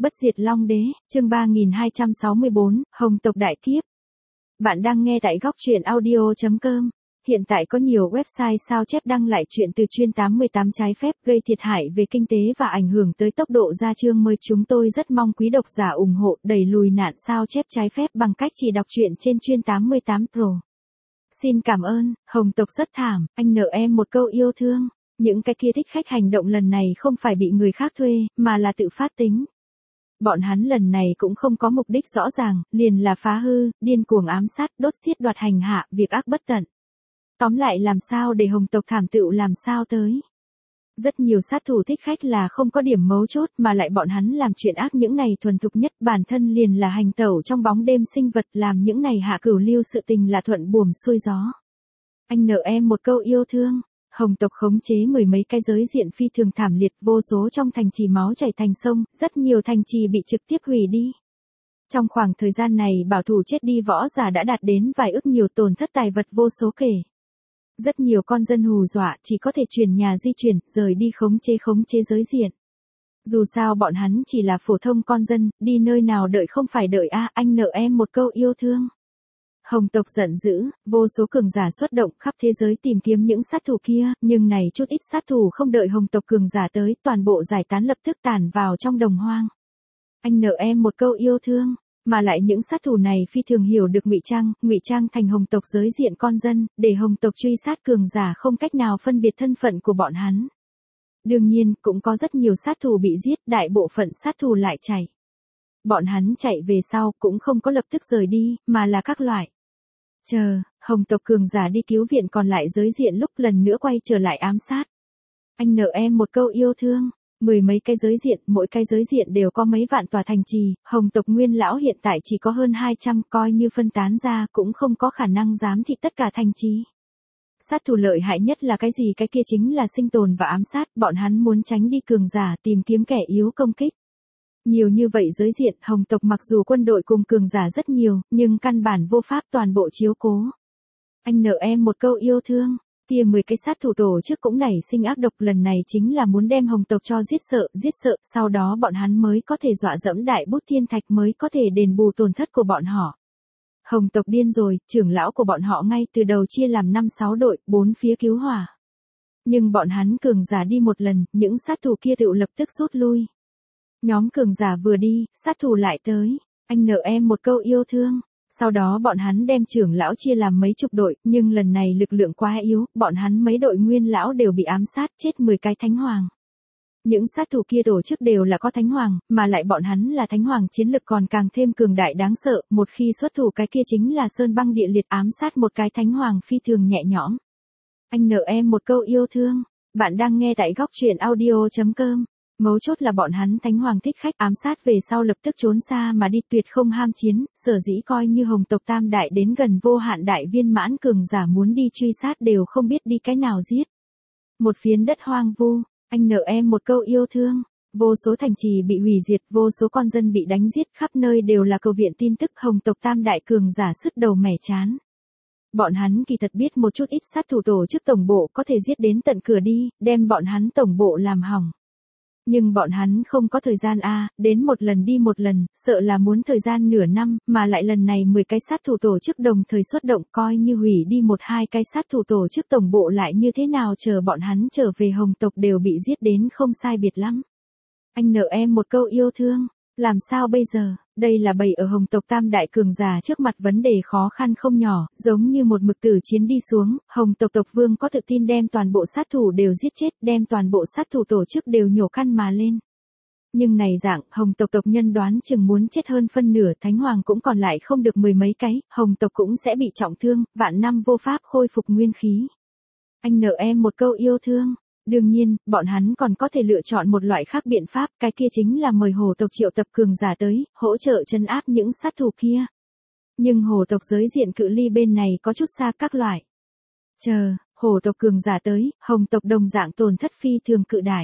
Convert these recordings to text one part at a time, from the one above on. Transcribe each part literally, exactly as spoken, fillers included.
Bất diệt Long Đế, chương ba nghìn hai trăm sáu mươi bốn, Hồng tộc đại kiếp. Bạn đang nghe tại góc truyện audio chấm com. Hiện tại có nhiều website sao chép đăng lại chuyện từ chuyên tám mươi tám trái phép gây thiệt hại về kinh tế và ảnh hưởng tới tốc độ ra chương mới. Chúng tôi rất mong quý độc giả ủng hộ đẩy lùi nạn sao chép trái phép bằng cách chỉ đọc truyện trên chuyên tám mươi tám Pro. Xin cảm ơn. Hồng tộc rất thảm, anh nợ em một câu yêu thương. Những cái kia thích khách hành động lần này không phải bị người khác thuê, mà là tự phát tính. Bọn hắn lần này cũng không có mục đích rõ ràng, liền là phá hư, điên cuồng ám sát, đốt xiết đoạt hành hạ, việc ác bất tận. Tóm lại làm sao để Hồng tộc thảm tựu làm sao tới. Rất nhiều sát thủ thích khách là không có điểm mấu chốt mà lại bọn hắn làm chuyện ác những này thuần thục nhất, bản thân liền là hành tẩu trong bóng đêm sinh vật, làm những này hạ cửu lưu sự tình là thuận buồm xuôi gió. Anh nợ em một câu yêu thương. Hồng tộc khống chế mười mấy cái giới diện phi thường thảm liệt, vô số trong thành trì máu chảy thành sông, rất nhiều thành trì bị trực tiếp hủy đi. Trong khoảng thời gian này bảo thủ chết đi võ giả đã đạt đến vài ức, nhiều tổn thất tài vật vô số kể. Rất nhiều con dân hù dọa chỉ có thể chuyển nhà di chuyển, rời đi khống chế khống chế giới diện. Dù sao bọn hắn chỉ là phổ thông con dân, đi nơi nào đợi không phải đợi a, anh nợ em một câu yêu thương. Hồng tộc giận dữ, vô số cường giả xuất động khắp thế giới tìm kiếm những sát thủ kia, nhưng này chút ít sát thủ không đợi Hồng tộc cường giả tới, toàn bộ giải tán lập tức tản vào trong đồng hoang. Anh nợ em một câu yêu thương, mà lại những sát thủ này phi thường hiểu được ngụy trang, ngụy trang thành Hồng tộc giới diện con dân, để Hồng tộc truy sát cường giả không cách nào phân biệt thân phận của bọn hắn. Đương nhiên, cũng có rất nhiều sát thủ bị giết, đại bộ phận sát thủ lại chạy. Bọn hắn chạy về sau cũng không có lập tức rời đi, mà là các loại. Chờ, Hồng tộc cường giả đi cứu viện còn lại giới diện lúc lần nữa quay trở lại ám sát. Anh nợ em một câu yêu thương. Mười mấy cái giới diện, mỗi cái giới diện đều có mấy vạn tòa thành trì, Hồng tộc nguyên lão hiện tại chỉ có hơn hai trăm, coi như phân tán ra cũng không có khả năng giám thị tất cả thành trì. Sát thủ lợi hại nhất là cái gì? Cái kia chính là sinh tồn và ám sát, bọn hắn muốn tránh đi cường giả tìm kiếm kẻ yếu công kích. Nhiều như vậy giới diện, Hồng tộc mặc dù quân đội cùng cường giả rất nhiều, nhưng căn bản vô pháp toàn bộ chiếu cố. Anh nợ em một câu yêu thương. Tia mười cái sát thủ tổ chức cũng nảy sinh ác độc, lần này chính là muốn đem Hồng tộc cho giết sợ, giết sợ, sau đó bọn hắn mới có thể dọa dẫm đại bút thiên thạch, mới có thể đền bù tổn thất của bọn họ. Hồng tộc điên rồi, trưởng lão của bọn họ ngay từ đầu chia làm năm sáu đội, bốn phía cứu hỏa. Nhưng bọn hắn cường giả đi một lần, những sát thủ kia tự lập tức rút lui. Nhóm cường giả vừa đi, sát thủ lại tới. Anh nợ em một câu yêu thương. Sau đó bọn hắn đem trưởng lão chia làm mấy chục đội, nhưng lần này lực lượng quá yếu, bọn hắn mấy đội nguyên lão đều bị ám sát, chết mười cái thánh hoàng. Những sát thủ kia tổ chức đều là có thánh hoàng, mà lại bọn hắn là thánh hoàng chiến lực còn càng thêm cường đại đáng sợ, một khi xuất thủ cái kia chính là sơn băng địa liệt, ám sát một cái thánh hoàng phi thường nhẹ nhõm. Anh nợ em một câu yêu thương. Bạn đang nghe tại góc truyện audio chấm com. Mấu chốt là bọn hắn thánh hoàng thích khách ám sát về sau lập tức trốn xa mà đi, tuyệt không ham chiến, sở dĩ coi như Hồng tộc tam đại đến gần vô hạn đại viên mãn cường giả muốn đi truy sát đều không biết đi cái nào giết. Một phiến đất hoang vu, anh nợ em một câu yêu thương. Vô số thành trì bị hủy diệt, vô số con dân bị đánh giết, khắp nơi đều là cầu viện tin tức, Hồng tộc tam đại cường giả sứt đầu mẻ chán. Bọn hắn kỳ thật biết một chút ít sát thủ tổ chức tổng bộ có thể giết đến tận cửa đi, đem bọn hắn tổng bộ làm hỏng. Nhưng bọn hắn không có thời gian a, đến một lần đi một lần, sợ là muốn thời gian nửa năm, mà lại lần này mười cái sát thủ tổ chức đồng thời xuất động, coi như hủy đi một hai cái sát thủ tổ chức tổng bộ lại như thế nào, chờ bọn hắn trở về Hồng tộc đều bị giết đến không sai biệt lắm. Anh nợ em một câu yêu thương. Làm sao bây giờ? Đây là bầy ở Hồng tộc tam đại cường giả trước mặt vấn đề khó khăn không nhỏ, giống như một mực tử chiến đi xuống, Hồng tộc tộc vương có tự tin đem toàn bộ sát thủ đều giết chết, đem toàn bộ sát thủ tổ chức đều nhổ căn mà lên. Nhưng này dạng, Hồng tộc tộc nhân đoán chừng muốn chết hơn phân nửa, thánh hoàng cũng còn lại không được mười mấy cái, Hồng tộc cũng sẽ bị trọng thương, vạn năm vô pháp khôi phục nguyên khí. Anh nợ em một câu yêu thương. Đương nhiên, bọn hắn còn có thể lựa chọn một loại khác biện pháp, cái kia chính là mời Hồ tộc triệu tập cường giả tới, hỗ trợ trấn áp những sát thủ kia. Nhưng Hồ tộc giới diện cự ly bên này có chút xa, các loại. Chờ, Hồ tộc cường giả tới, Hồng tộc đồng dạng tổn thất phi thường cự đại.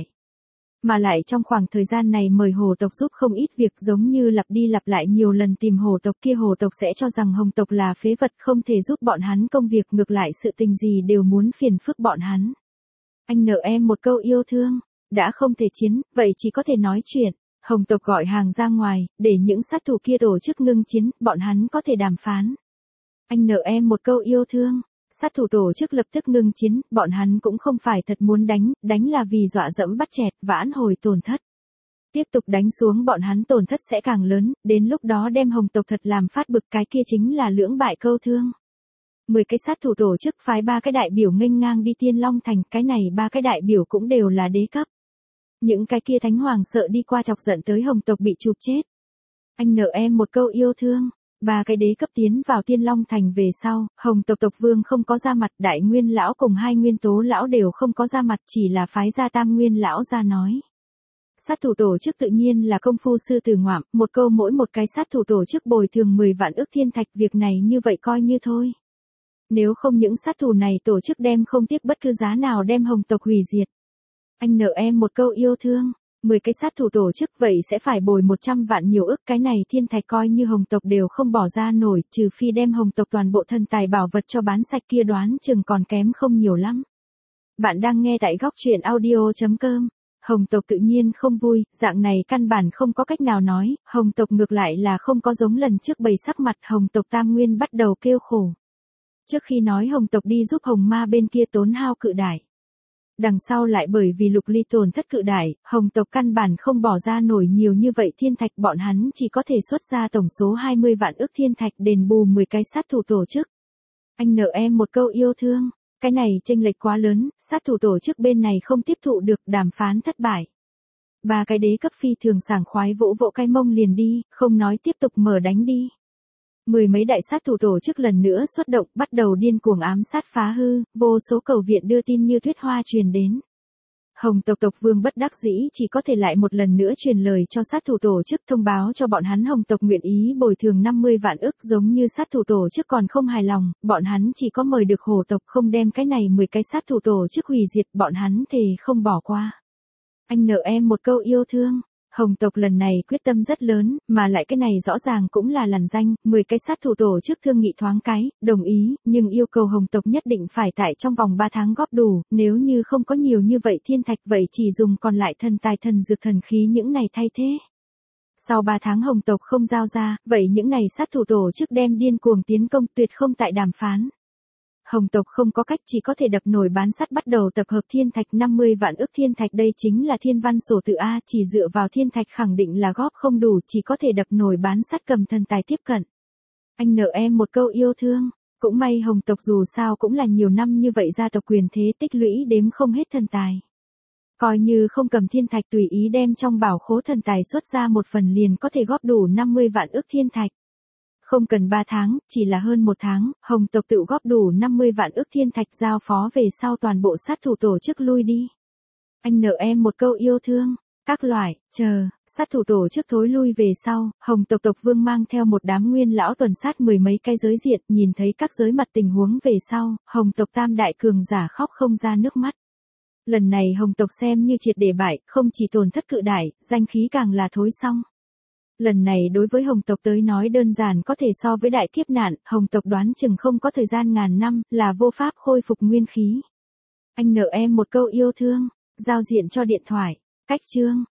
Mà lại trong khoảng thời gian này mời Hồ tộc giúp không ít việc, giống như lặp đi lặp lại nhiều lần tìm Hồ tộc kia, Hồ tộc sẽ cho rằng Hồng tộc là phế vật không thể giúp bọn hắn công việc, ngược lại sự tình gì đều muốn phiền phức bọn hắn. Anh nợ em một câu yêu thương. Đã không thể chiến, vậy chỉ có thể nói chuyện. Hồng tộc gọi hàng ra ngoài, để những sát thủ kia tổ chức ngưng chiến, bọn hắn có thể đàm phán. Anh nợ em một câu yêu thương. Sát thủ tổ chức lập tức ngưng chiến, bọn hắn cũng không phải thật muốn đánh, đánh là vì dọa dẫm bắt chẹt, vãn hồi tổn thất. Tiếp tục đánh xuống bọn hắn tổn thất sẽ càng lớn, đến lúc đó đem Hồng tộc thật làm phát bực, cái kia chính là lưỡng bại câu thương. Mười cái sát thủ tổ chức phái ba cái đại biểu nghênh ngang đi Tiên Long Thành, cái này ba cái đại biểu cũng đều là đế cấp. Những cái kia thánh hoàng sợ đi qua chọc giận tới Hồng tộc bị chụp chết. Anh nợ em một câu yêu thương. Ba cái đế cấp tiến vào Tiên Long Thành về sau, Hồng tộc tộc vương không có ra mặt, đại nguyên lão cùng hai nguyên tố lão đều không có ra mặt, chỉ là phái ra tam nguyên lão ra nói. Sát thủ tổ chức tự nhiên là công phu sư tử ngoạm, một câu mỗi một cái sát thủ tổ chức bồi thường mười vạn ức thiên thạch, việc này như vậy coi như thôi. Nếu không những sát thủ này tổ chức đem không tiếc bất cứ giá nào đem Hồng tộc hủy diệt. Anh nợ em một câu yêu thương. Mười cái sát thủ tổ chức vậy sẽ phải bồi một trăm vạn nhiều ức, cái này thiên thạch coi như Hồng tộc đều không bỏ ra nổi, trừ phi đem Hồng tộc toàn bộ thân tài bảo vật cho bán sạch, kia đoán chừng còn kém không nhiều lắm. Bạn đang nghe tại góc truyện audio chấm com. Hồng tộc tự nhiên không vui, dạng này căn bản không có cách nào nói, Hồng tộc ngược lại là không có giống lần trước bày sắc mặt, Hồng tộc tam nguyên bắt đầu kêu khổ. Trước khi nói Hồng tộc đi giúp Hồng ma bên kia tốn hao cự đại. Đằng sau lại bởi vì Lục Ly tổn thất cự đại, Hồng tộc căn bản không bỏ ra nổi nhiều như vậy thiên thạch, bọn hắn chỉ có thể xuất ra tổng số hai mươi vạn ức thiên thạch đền bù mười cái sát thủ tổ chức. Anh nợ em một câu yêu thương, cái này chênh lệch quá lớn, sát thủ tổ chức bên này không tiếp thụ được, đàm phán thất bại. Ba cái đế cấp phi thường sảng khoái vỗ vỗ cái mông liền đi, không nói tiếp tục mở đánh đi. Mười mấy đại sát thủ tổ chức lần nữa xuất động, bắt đầu điên cuồng ám sát phá hư, vô số cầu viện đưa tin như thuyết hoa truyền đến. Hồng tộc tộc vương bất đắc dĩ chỉ có thể lại một lần nữa truyền lời cho sát thủ tổ chức, thông báo cho bọn hắn Hồng tộc nguyện ý bồi thường năm mươi vạn ức, giống như sát thủ tổ chức còn không hài lòng, bọn hắn chỉ có mời được Hổ tộc, không đem cái này mười cái sát thủ tổ chức hủy diệt, bọn hắn thề không bỏ qua. Anh nợ em một câu yêu thương. Hồng tộc lần này quyết tâm rất lớn, mà lại cái này rõ ràng cũng là lằn danh, mười cái sát thủ tổ chức thương nghị thoáng cái, đồng ý, nhưng yêu cầu Hồng tộc nhất định phải tại trong vòng ba tháng góp đủ, nếu như không có nhiều như vậy thiên thạch vậy chỉ dùng còn lại thần tài thần dược thần khí những này thay thế. Sau ba tháng Hồng tộc không giao ra, vậy những này sát thủ tổ chức đem điên cuồng tiến công, tuyệt không tại đàm phán. Hồng tộc không có cách, chỉ có thể đập nồi bán sắt bắt đầu tập hợp thiên thạch, năm mươi vạn ức thiên thạch, đây chính là thiên văn sổ tự A, chỉ dựa vào thiên thạch khẳng định là góp không đủ, chỉ có thể đập nồi bán sắt cầm thần tài tiếp cận. Anh nợ em một câu yêu thương, cũng may Hồng tộc dù sao cũng là nhiều năm như vậy gia tộc quyền thế tích lũy đếm không hết thần tài. Coi như không cầm thiên thạch tùy ý đem trong bảo khố thần tài xuất ra một phần liền có thể góp đủ năm mươi vạn ức thiên thạch. Không cần ba tháng, chỉ là hơn một tháng, Hồng tộc tự góp đủ năm mươi vạn ức thiên thạch, giao phó về sau toàn bộ sát thủ tổ chức lui đi. Anh nợ em một câu yêu thương, các loại, chờ, sát thủ tổ chức thối lui về sau, Hồng tộc tộc vương mang theo một đám nguyên lão tuần sát mười mấy cái giới diện, nhìn thấy các giới mặt tình huống về sau, Hồng tộc tam đại cường giả khóc không ra nước mắt. Lần này Hồng tộc xem như triệt để bại, không chỉ tổn thất cự đại, danh khí càng là thối xong. Lần này đối với Hồng tộc tới nói đơn giản có thể so với đại kiếp nạn, Hồng tộc đoán chừng không có thời gian ngàn năm, là vô pháp khôi phục nguyên khí. Anh nợ em một câu yêu thương, giao diện cho điện thoại, cách chương.